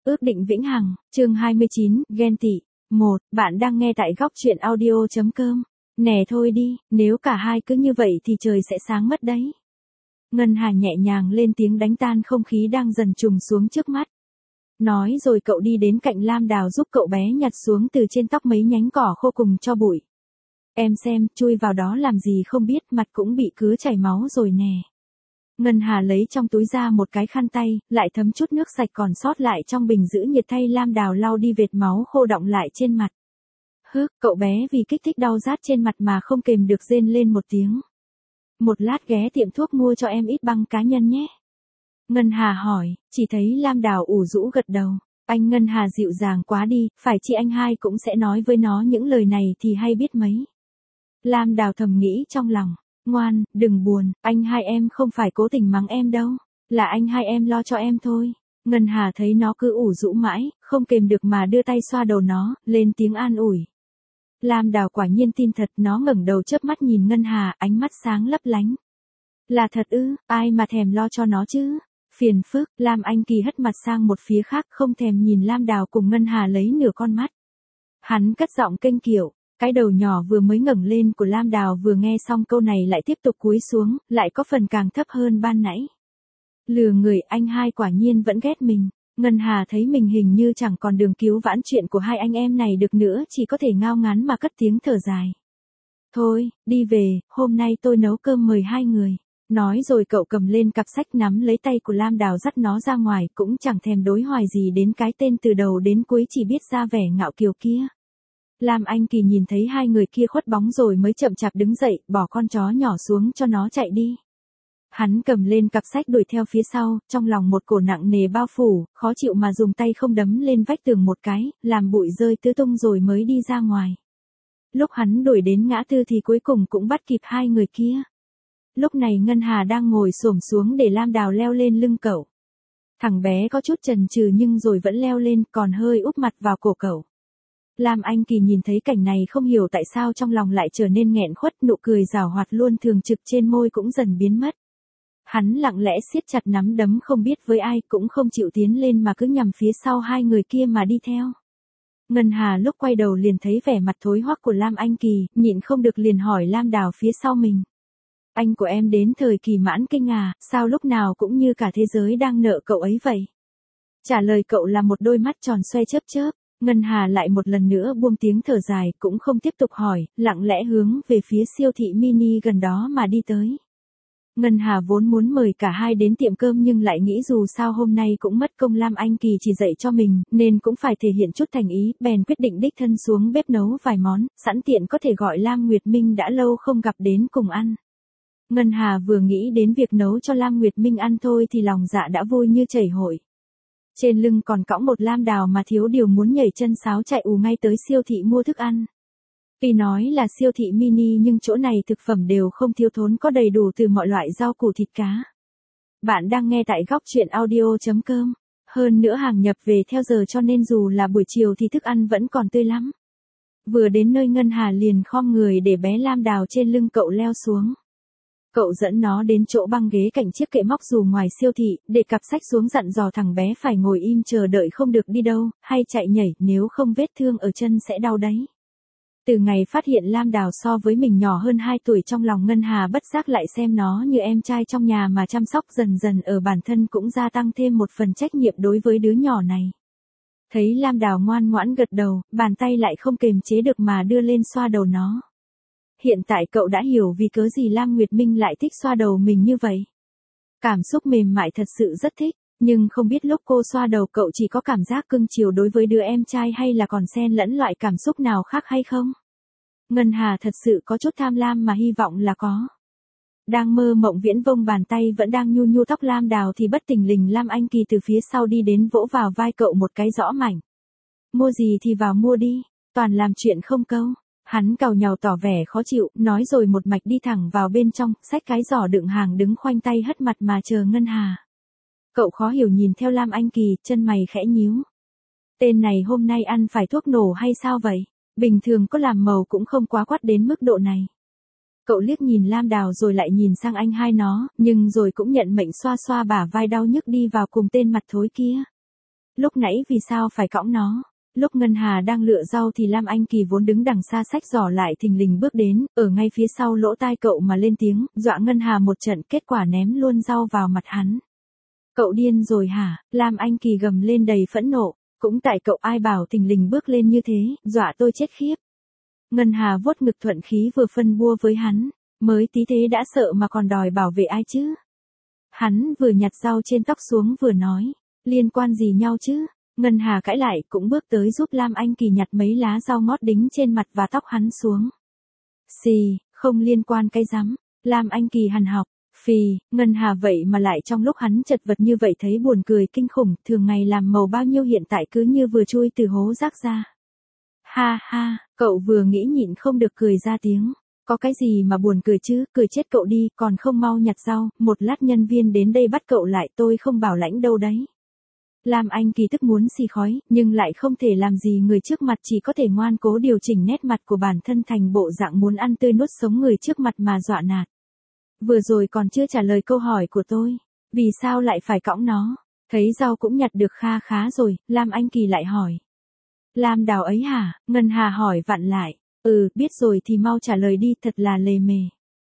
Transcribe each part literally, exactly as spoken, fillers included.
Ước định vĩnh hằng, chương hai mươi chín, ghen tị. một. Bạn đang nghe tại góc truyện audio chấm com. Nè thôi đi, nếu cả hai cứ như vậy thì trời sẽ sáng mất đấy. Ngân Hà nhẹ nhàng lên tiếng đánh tan không khí đang dần trùng xuống trước mắt. Nói rồi cậu đi đến cạnh Lam Đào giúp cậu bé nhặt xuống từ trên tóc mấy nhánh cỏ khô cùng cho bụi. Em xem, chui vào đó làm gì không biết, mặt cũng bị cứa chảy máu rồi nè. Ngân Hà lấy trong túi ra một cái khăn tay, lại thấm chút nước sạch còn sót lại trong bình giữ nhiệt thay Lam Đào lau đi vệt máu khô đọng lại trên mặt. Hứ, cậu bé vì kích thích đau rát trên mặt mà không kềm được rên lên một tiếng. Một lát ghé tiệm thuốc mua cho em ít băng cá nhân nhé. Ngân Hà hỏi, chỉ thấy Lam Đào ủ rũ gật đầu. Anh Ngân Hà dịu dàng quá đi, phải chi anh hai cũng sẽ nói với nó những lời này thì hay biết mấy. Lam Đào thầm nghĩ trong lòng. Ngoan, đừng buồn, anh hai em không phải cố tình mắng em đâu, là anh hai em lo cho em thôi. Ngân Hà thấy nó cứ ủ rũ mãi, không kềm được mà đưa tay xoa đầu nó, lên tiếng an ủi. Lam Đào quả nhiên tin thật, nó ngẩng đầu chớp mắt nhìn Ngân Hà, ánh mắt sáng lấp lánh. Là thật ư, ai mà thèm lo cho nó chứ? Phiền phức, Lam Anh Kỳ hất mặt sang một phía khác không thèm nhìn Lam Đào cùng Ngân Hà lấy nửa con mắt. Hắn cất giọng kênh kiệu. Cái đầu nhỏ vừa mới ngẩng lên của Lam Đào vừa nghe xong câu này lại tiếp tục cúi xuống, lại có phần càng thấp hơn ban nãy. Lừa người, anh hai quả nhiên vẫn ghét mình. Ngân Hà thấy mình hình như chẳng còn đường cứu vãn chuyện của hai anh em này được nữa, chỉ có thể ngao ngán mà cất tiếng thở dài. Thôi, đi về, hôm nay tôi nấu cơm mời hai người. Nói rồi cậu cầm lên cặp sách nắm lấy tay của Lam Đào dắt nó ra ngoài, cũng chẳng thèm đối hoài gì đến cái tên từ đầu đến cuối chỉ biết ra vẻ ngạo kiều kia. Lam Anh Kỳ nhìn thấy hai người kia khuất bóng rồi mới chậm chạp đứng dậy, bỏ con chó nhỏ xuống cho nó chạy đi. Hắn cầm lên cặp sách đuổi theo phía sau, trong lòng một cổ nặng nề bao phủ, khó chịu mà dùng tay không đấm lên vách tường một cái, làm bụi rơi tứ tung rồi mới đi ra ngoài. Lúc hắn đuổi đến ngã tư thì cuối cùng cũng bắt kịp hai người kia. Lúc này Ngân Hà đang ngồi xổm xuống để Lam Đào leo lên lưng cậu. Thằng bé có chút chần chừ nhưng rồi vẫn leo lên, còn hơi úp mặt vào cổ cậu. Lam Anh Kỳ nhìn thấy cảnh này không hiểu tại sao trong lòng lại trở nên nghẹn khuất, nụ cười giảo hoạt luôn thường trực trên môi cũng dần biến mất. Hắn lặng lẽ siết chặt nắm đấm không biết với ai, cũng không chịu tiến lên mà cứ nhằm phía sau hai người kia mà đi theo. Ngân Hà lúc quay đầu liền thấy vẻ mặt thối hoắc của Lam Anh Kỳ, nhịn không được liền hỏi Lam Đào phía sau mình. Anh của em đến thời kỳ mãn kinh à, sao lúc nào cũng như cả thế giới đang nợ cậu ấy vậy? Trả lời cậu là một đôi mắt tròn xoe chớp chớp. Ngân Hà lại một lần nữa buông tiếng thở dài, cũng không tiếp tục hỏi, lặng lẽ hướng về phía siêu thị mini gần đó mà đi tới. Ngân Hà vốn muốn mời cả hai đến tiệm cơm nhưng lại nghĩ dù sao hôm nay cũng mất công Lam Anh Kỳ chỉ dạy cho mình, nên cũng phải thể hiện chút thành ý, bèn quyết định đích thân xuống bếp nấu vài món, sẵn tiện có thể gọi Lam Nguyệt Minh đã lâu không gặp đến cùng ăn. Ngân Hà vừa nghĩ đến việc nấu cho Lam Nguyệt Minh ăn thôi thì lòng dạ đã vui như chảy hội. Trên lưng còn cõng một Lam Đào mà thiếu điều muốn nhảy chân sáo chạy ù ngay tới siêu thị mua thức ăn. Tuy nói là siêu thị mini nhưng chỗ này thực phẩm đều không thiếu thốn, có đầy đủ từ mọi loại rau củ thịt cá. Bạn đang nghe tại góc truyện audio chấm com. Hơn nữa hàng nhập về theo giờ cho nên dù là buổi chiều thì thức ăn vẫn còn tươi lắm. Vừa đến nơi Ngân Hà liền khom người để bé Lam Đào trên lưng cậu leo xuống. Cậu dẫn nó đến chỗ băng ghế cạnh chiếc kệ móc dù ngoài siêu thị, để cặp sách xuống dặn dò thằng bé phải ngồi im chờ đợi không được đi đâu, hay chạy nhảy, nếu không vết thương ở chân sẽ đau đấy. Từ ngày phát hiện Lam Đào so với mình nhỏ hơn hai tuổi, trong lòng Ngân Hà bất giác lại xem nó như em trai trong nhà mà chăm sóc, dần dần ở bản thân cũng gia tăng thêm một phần trách nhiệm đối với đứa nhỏ này. Thấy Lam Đào ngoan ngoãn gật đầu, bàn tay lại không kềm chế được mà đưa lên xoa đầu nó. Hiện tại cậu đã hiểu vì cớ gì Lam Nguyệt Minh lại thích xoa đầu mình như vậy. Cảm xúc mềm mại thật sự rất thích, nhưng không biết lúc cô xoa đầu cậu chỉ có cảm giác cưng chiều đối với đứa em trai hay là còn xen lẫn loại cảm xúc nào khác hay không? Ngân Hà thật sự có chút tham lam mà hy vọng là có. Đang mơ mộng viễn vông, bàn tay vẫn đang nhu nhu tóc Lam Đào thì bất thình lình Lam Anh Kỳ từ phía sau đi đến vỗ vào vai cậu một cái rõ mảnh. Mua gì thì vào mua đi, toàn làm chuyện không câu. Hắn càu nhàu tỏ vẻ khó chịu, nói rồi một mạch đi thẳng vào bên trong, xách cái giỏ đựng hàng đứng khoanh tay hất mặt mà chờ Ngân Hà. Cậu khó hiểu nhìn theo Lam Anh Kỳ, chân mày khẽ nhíu. Tên này hôm nay ăn phải thuốc nổ hay sao vậy? Bình thường có làm màu cũng không quá quắt đến mức độ này. Cậu liếc nhìn Lam Đào rồi lại nhìn sang anh hai nó, nhưng rồi cũng nhận mệnh xoa xoa bả vai đau nhức đi vào cùng tên mặt thối kia. Lúc nãy vì sao phải cõng nó? Lúc Ngân Hà đang lựa rau thì Lam Anh Kỳ vốn đứng đằng xa xách giỏ lại thình lình bước đến, ở ngay phía sau lỗ tai cậu mà lên tiếng, dọa Ngân Hà một trận, kết quả ném luôn rau vào mặt hắn. Cậu điên rồi hả? Lam Anh Kỳ gầm lên đầy phẫn nộ, cũng tại cậu ai bảo thình lình bước lên như thế, dọa tôi chết khiếp. Ngân Hà vuốt ngực thuận khí vừa phân bua với hắn, mới tí thế đã sợ mà còn đòi bảo vệ ai chứ? Hắn vừa nhặt rau trên tóc xuống vừa nói, liên quan gì nhau chứ? Ngân Hà cãi lại cũng bước tới giúp Lam Anh Kỳ nhặt mấy lá rau ngót đính trên mặt và tóc hắn xuống. Xì, không liên quan cái rắm. Lam Anh Kỳ hằn học, phì, Ngân Hà vậy mà lại trong lúc hắn chật vật như vậy thấy buồn cười kinh khủng, thường ngày làm màu bao nhiêu hiện tại cứ như vừa chui từ hố rác ra. Ha ha, cậu vừa nghĩ nhịn không được cười ra tiếng. Có cái gì mà buồn cười chứ, cười chết cậu đi, còn không mau nhặt rau, một lát nhân viên đến đây bắt cậu lại, tôi không bảo lãnh đâu đấy. Lam Anh Kỳ tức muốn xì khói, nhưng lại không thể làm gì người trước mặt, chỉ có thể ngoan cố điều chỉnh nét mặt của bản thân thành bộ dạng muốn ăn tươi nuốt sống người trước mặt mà dọa nạt. Vừa rồi còn chưa trả lời câu hỏi của tôi, vì sao lại phải cõng nó? Thấy rau cũng nhặt được kha khá rồi, Lam Anh Kỳ lại hỏi. Lam Đào ấy hả? Ngân Hà hỏi vặn lại. Ừ, biết rồi thì mau trả lời đi, thật là lề mề.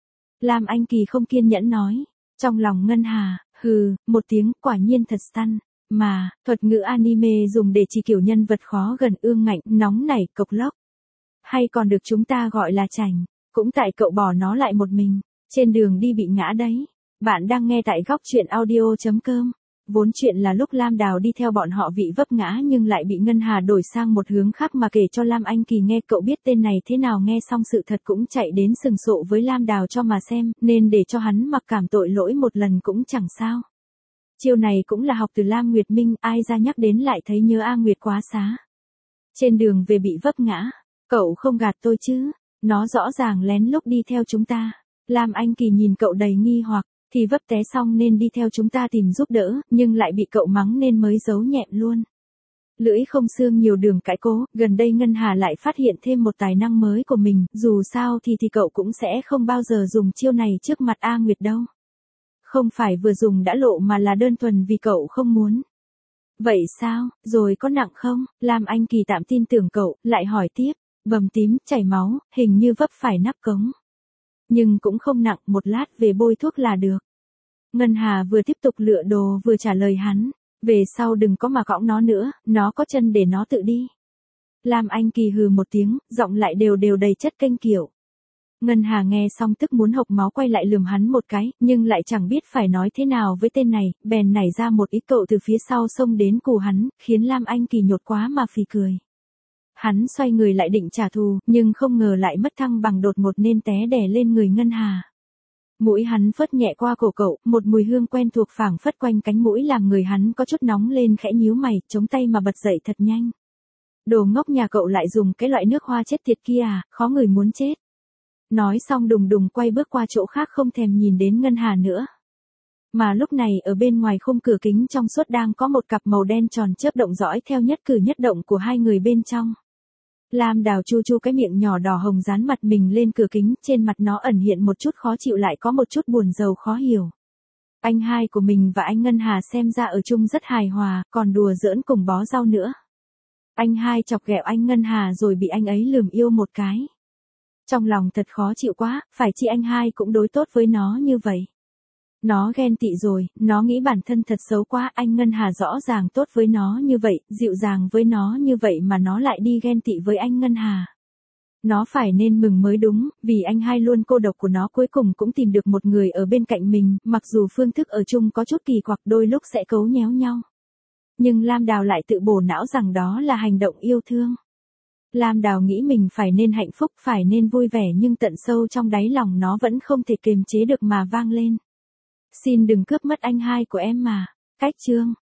Lam Anh Kỳ không kiên nhẫn nói. Trong lòng Ngân Hà, hừ, một tiếng, quả nhiên thật săn. Mà, thuật ngữ anime dùng để chỉ kiểu nhân vật khó gần, ương ngạnh, nóng nảy, cộc lốc. Hay còn được chúng ta gọi là chảnh. Cũng tại cậu bỏ nó lại một mình, trên đường đi bị ngã đấy. Bạn đang nghe tại góc truyện audio chấm com. Vốn chuyện là lúc Lam Đào đi theo bọn họ bị vấp ngã nhưng lại bị Ngân Hà đổi sang một hướng khác mà kể cho Lam Anh Kỳ nghe. Cậu biết tên này thế nào, nghe xong sự thật cũng chạy đến sừng sộ với Lam Đào cho mà xem, nên để cho hắn mặc cảm tội lỗi một lần cũng chẳng sao. Chiêu này cũng là học từ Lam Nguyệt Minh, ai ra nhắc đến lại thấy nhớ A Nguyệt quá xá. Trên đường về bị vấp ngã, cậu không gạt tôi chứ, nó rõ ràng lén lút đi theo chúng ta. Lam Anh Kỳ nhìn cậu đầy nghi hoặc, thì vấp té xong nên đi theo chúng ta tìm giúp đỡ, nhưng lại bị cậu mắng nên mới giấu nhẹm luôn. Lưỡi không xương nhiều đường cãi cố, gần đây Ngân Hà lại phát hiện thêm một tài năng mới của mình, dù sao thì thì cậu cũng sẽ không bao giờ dùng chiêu này trước mặt A Nguyệt đâu. Không phải vừa dùng đã lộ mà là đơn thuần vì cậu không muốn. Vậy sao, rồi có nặng không? Lam Anh Kỳ tạm tin tưởng cậu, lại hỏi tiếp, bầm tím, chảy máu, hình như vấp phải nắp cống. Nhưng cũng không nặng, một lát về bôi thuốc là được. Ngân Hà vừa tiếp tục lựa đồ vừa trả lời hắn, về sau đừng có mà cõng nó nữa, nó có chân để nó tự đi. Lam Anh Kỳ hừ một tiếng, giọng lại đều đều đầy chất kênh kiểu. Ngân Hà nghe xong tức muốn hộc máu, quay lại lườm hắn một cái, nhưng lại chẳng biết phải nói thế nào với tên này, bèn nảy ra một ý cậu từ phía sau xông đến cù hắn, khiến Lam Anh Kỳ nhột quá mà phì cười. Hắn xoay người lại định trả thù, nhưng không ngờ lại mất thăng bằng đột ngột nên té đè lên người Ngân Hà. Mũi hắn phất nhẹ qua cổ cậu, một mùi hương quen thuộc phảng phất quanh cánh mũi làm người hắn có chút nóng lên, khẽ nhíu mày, chống tay mà bật dậy thật nhanh. Đồ ngốc nhà cậu lại dùng cái loại nước hoa chết tiệt kia à, khó người muốn chết. Nói xong đùng đùng quay bước qua chỗ khác không thèm nhìn đến Ngân Hà nữa. Mà lúc này ở bên ngoài khung cửa kính trong suốt đang có một cặp màu đen tròn chớp động dõi theo nhất cử nhất động của hai người bên trong. Lam Đào chu chu cái miệng nhỏ đỏ hồng dán mặt mình lên cửa kính, trên mặt nó ẩn hiện một chút khó chịu lại có một chút buồn rầu khó hiểu. Anh hai của mình và anh Ngân Hà xem ra ở chung rất hài hòa, còn đùa giỡn cùng bó rau nữa. Anh hai chọc ghẹo anh Ngân Hà rồi bị anh ấy lườm yêu một cái. Trong lòng thật khó chịu quá, phải chi anh hai cũng đối tốt với nó như vậy. Nó ghen tị rồi, nó nghĩ bản thân thật xấu quá, anh Ngân Hà rõ ràng tốt với nó như vậy, dịu dàng với nó như vậy mà nó lại đi ghen tị với anh Ngân Hà. Nó phải nên mừng mới đúng, vì anh hai luôn cô độc của nó cuối cùng cũng tìm được một người ở bên cạnh mình, mặc dù phương thức ở chung có chút kỳ quặc, đôi lúc sẽ cấu nhéo nhau. Nhưng Lam Đào lại tự bổ não rằng đó là hành động yêu thương. Lam Đào nghĩ mình phải nên hạnh phúc, phải nên vui vẻ, nhưng tận sâu trong đáy lòng nó vẫn không thể kiềm chế được mà vang lên. Xin đừng cướp mất anh hai của em mà. Cách chương